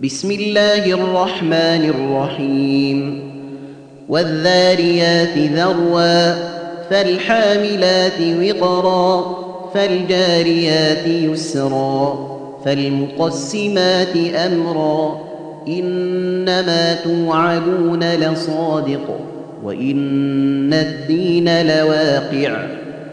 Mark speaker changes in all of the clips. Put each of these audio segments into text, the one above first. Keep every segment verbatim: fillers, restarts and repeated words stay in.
Speaker 1: بسم الله الرحمن الرحيم والذاريات ذروا فالحاملات وقرا فالجاريات يسرا فالمقسمات أمرا إنما توعدون لصادق وإن الدين لواقع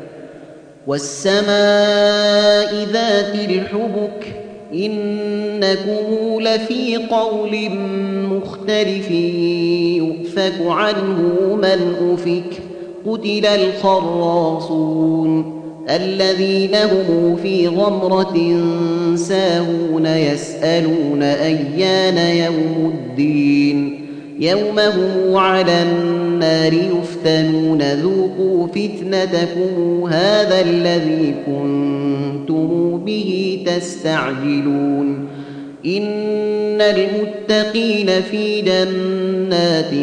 Speaker 1: والسماء ذات الحبك إنكم لفي قول مختلف يؤفك عنه من أفك قتل الخراصون الذين هم في غمرة ساهون يسألون أيان يوم الدين يوم هم على النار يفتنون ذوقوا فتنتكم هذا الذي كنتم به تستعجلون إن المتقين في جنات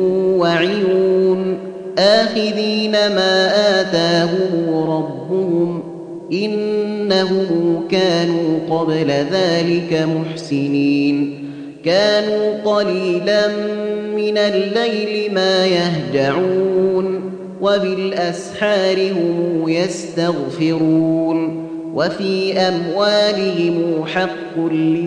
Speaker 1: وعيون آخذين ما آتاهم ربهم إنهم كانوا قبل ذلك محسنين كانوا قليلا من الليل ما يهجعون وبالأسحار هم يستغفرون وفي أموالهم حق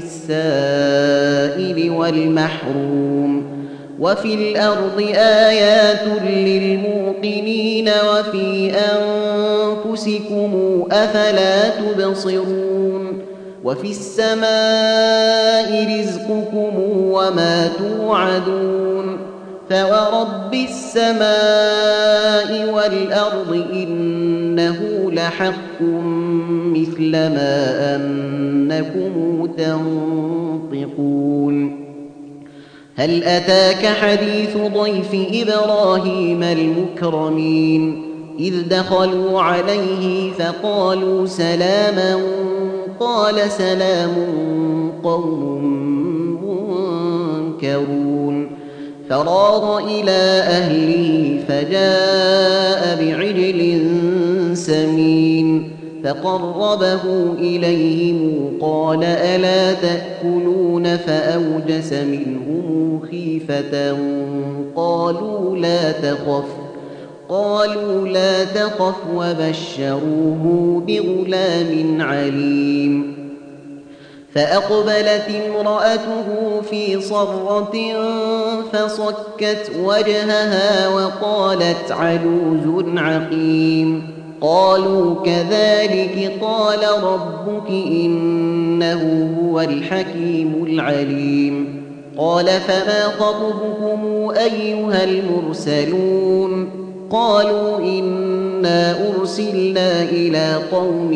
Speaker 1: للسائل والمحروم وفي الأرض آيات للموقنين وفي أنفسكم أفلا تبصرون وفي السماء رزقكم وما توعدون فورب السماء والأرض إنه لحق مثل ما أنكم تنطقون هل أتاك حديث ضيف إبراهيم المكرمين إذ دخلوا عليه فقالوا سلاما قال سلام قوم منكرون فراغ إلى أهله فجاء بعجل سمين فقربه إليهم قال ألا تأكلون فأوجس منهم خيفة قالوا لا تخف قالوا لا تخف وبشروه بغلام عليم فأقبلت امرأته في صرة فصكت وجهها وقالت عجوز عقيم قالوا كذلك قال ربك إنه هو الحكيم العليم قال فما خطبكم أيها المرسلون قالوا إنا أرسلنا إلى قوم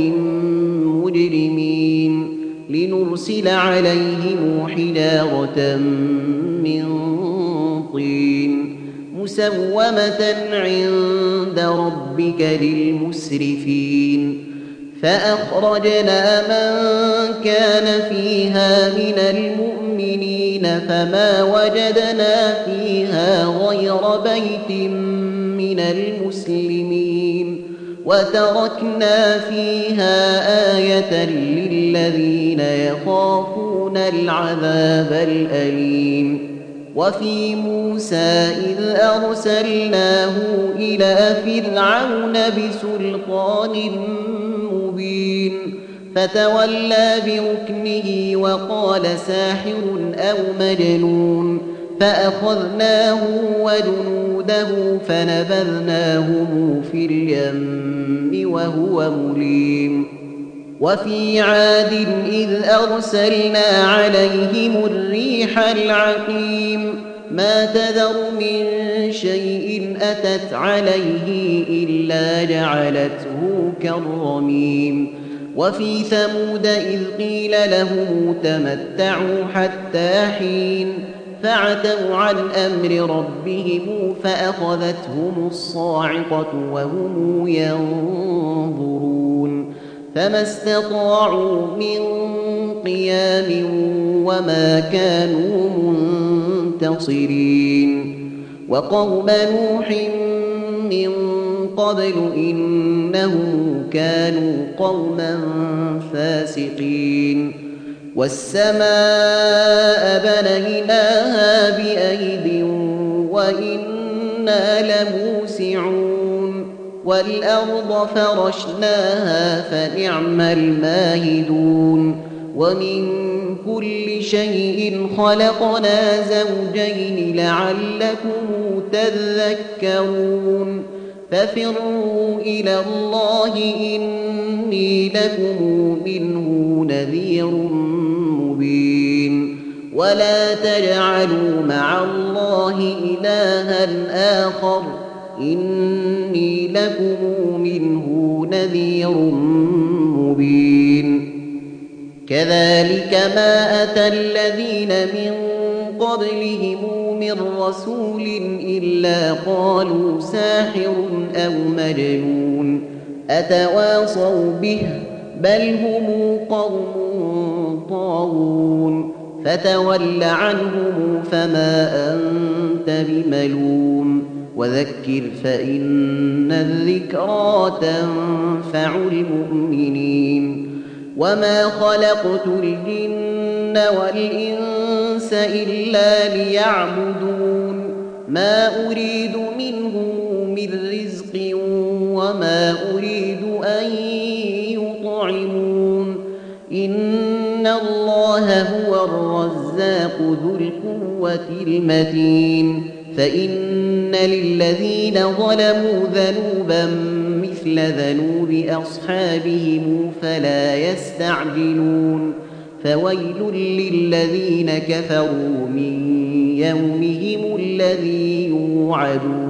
Speaker 1: مجرمين لنرسل عليهم حجارة من طين مسومة عند ربك للمسرفين فأخرجنا من كان فيها من المؤمنين فما وجدنا فيها غير بيت من المسلمين وتركنا فيها آية للذين يخافون العذاب الأليم وفي موسى إذ أرسلناه إلى فرعون بسلطان مبين فتولى بركنه وقال ساحر أو مجنون فأخذناه وجنوده فنبذناهم في اليم وهو مليم وفي عاد إذ أرسلنا عليهم الريح العقيم ما تذر من شيء أتت عليه إلا جعلته كالرميم وفي ثمود إذ قيل لهم تمتعوا حتى حين فعتوا عن أمر ربهم فأخذتهم الصاعقة وهم ينظرون فما استطاعوا من قيام وما كانوا منتصرين وقوم نوح من قبل إنهم كانوا قوما فاسقين والسماء بنيناها بأيد وإنا لموسعون والأرض فرشناها فنعم الماهدون ومن كل شيء خلقنا زوجين لعلكم تذكرون ففروا إلى الله إني لكم منه نذير مبين ولا تجعلوا مع الله إلها آخر إني لكم منه نذير مبين كذلك ما أتى الذين من قبلهم من رسول إلا قالوا ساحر أو مجنون أتواصوا به بل هم قوم طاغون فتول عنهم فما أنت بملوم وذكر فإن الذكرى تنفع المؤمنين وما خلقت الجن والإنس إلا ليعبدون ما أريد منهم من رزق وما أريد أن يطعمون إن الله هو الرزاق ذو القوة المتين فإن للذين ظلموا ذنوبا مثل ذنوب أصحابهم فلا يستعجلون فويل للذين كفروا من يومهم الذي يوعدون